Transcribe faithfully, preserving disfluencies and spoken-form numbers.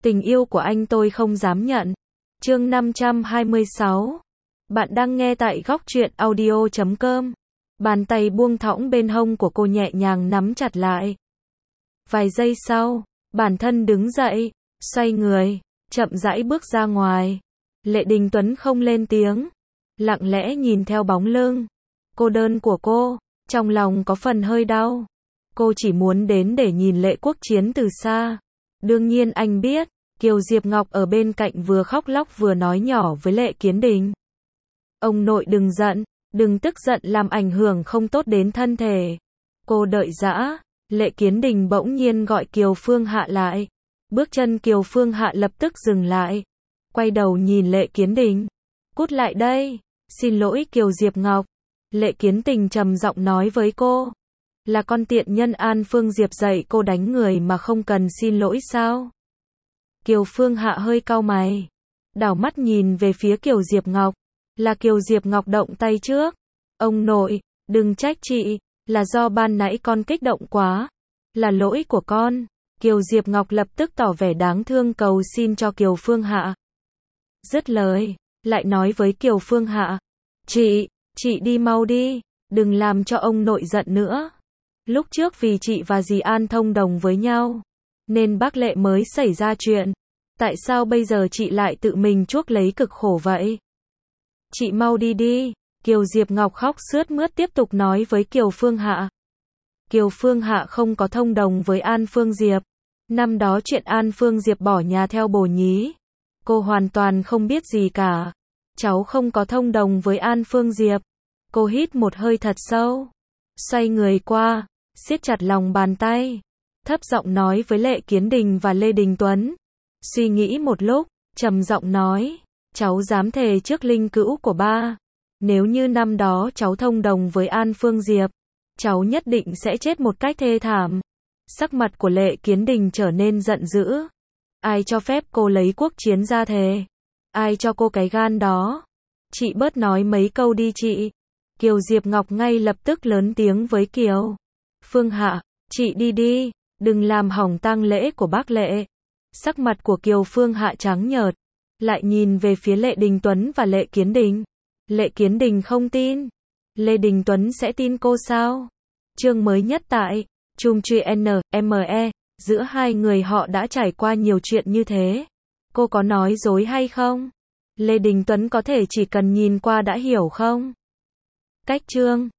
Tình yêu của anh tôi không dám nhận. Chương năm trăm hai mươi sáu. Bạn đang nghe tại góc truyện audio chấm com. Bàn tay buông thõng bên hông của cô nhẹ nhàng nắm chặt lại. Vài giây sau, bản thân đứng dậy, xoay người, chậm rãi bước ra ngoài. Lệ Đình Tuấn không lên tiếng, lặng lẽ nhìn theo bóng lưng cô đơn của cô, trong lòng có phần hơi đau. Cô chỉ muốn đến để nhìn Lệ Quốc Chiến từ xa. Đương nhiên anh biết, Kiều Diệp Ngọc ở bên cạnh vừa khóc lóc vừa nói nhỏ với Lệ Kiến Đình. Ông nội đừng giận, đừng tức giận làm ảnh hưởng không tốt đến thân thể. Cô đợi dã, Lệ Kiến Đình bỗng nhiên gọi Kiều Phương Hạ lại. Bước chân Kiều Phương Hạ lập tức dừng lại. Quay đầu nhìn Lệ Kiến Đình. Cút lại đây, xin lỗi Kiều Diệp Ngọc. Lệ Kiến Đình trầm giọng nói với cô. Là con tiện nhân An Phương Diệp dạy cô đánh người mà không cần xin lỗi sao? Kiều Phương Hạ hơi cau mày, đảo mắt nhìn về phía Kiều Diệp Ngọc. Là Kiều Diệp Ngọc động tay trước. Ông nội, đừng trách chị, là do ban nãy con kích động quá. Là lỗi của con. Kiều Diệp Ngọc lập tức tỏ vẻ đáng thương cầu xin cho Kiều Phương Hạ. Dứt lời, lại nói với Kiều Phương Hạ. Chị, chị đi mau đi, đừng làm cho ông nội giận nữa. Lúc trước vì chị và dì An thông đồng với nhau, nên bác Lệ mới xảy ra chuyện. Tại sao bây giờ chị lại tự mình chuốc lấy cực khổ vậy? Chị mau đi đi. Kiều Diệp Ngọc khóc sướt mướt tiếp tục nói với Kiều Phương Hạ. Kiều Phương Hạ không có thông đồng với An Phương Diệp. Năm đó chuyện An Phương Diệp bỏ nhà theo bồ nhí, cô hoàn toàn không biết gì cả. Cháu không có thông đồng với An Phương Diệp. Cô hít một hơi thật sâu, xoay người qua, siết chặt lòng bàn tay, thấp giọng nói với Lệ Kiến Đình và Lê Đình Tuấn. Suy nghĩ một lúc, trầm giọng nói, cháu dám thề trước linh cữu của ba, nếu như năm đó cháu thông đồng với An Phương Diệp, cháu nhất định sẽ chết một cách thê thảm. Sắc mặt của Lệ Kiến Đình trở nên giận dữ. Ai cho phép cô lấy Quốc Chiến ra thề? Ai cho cô cái gan đó? Chị bớt nói mấy câu đi chị. Kiều Diệp Ngọc ngay lập tức lớn tiếng với Kiều Phương Hạ, chị đi đi, đừng làm hỏng tang lễ của bác Lệ. Sắc mặt của Kiều Phương Hạ trắng nhợt, lại nhìn về phía Lệ Đình Tuấn và Lệ Kiến Đình. Lệ Kiến Đình không tin. Lê Đình Tuấn sẽ tin cô sao? Chương mới nhất tại Chùm Truyện en em e, giữa hai người họ đã trải qua nhiều chuyện như thế. Cô có nói dối hay không? Lê Đình Tuấn có thể chỉ cần nhìn qua đã hiểu không? Cách chương